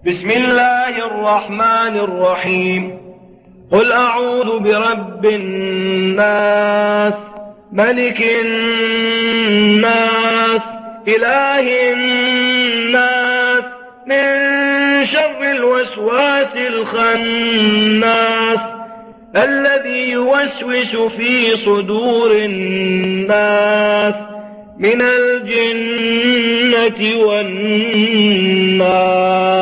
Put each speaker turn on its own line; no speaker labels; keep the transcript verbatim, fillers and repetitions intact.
بسم الله الرحمن الرحيم. قل أعوذ برب الناس، ملك الناس، إله الناس، من شر الوسواس الخناس الذي يوسوس في صدور الناس من الجنة والناس.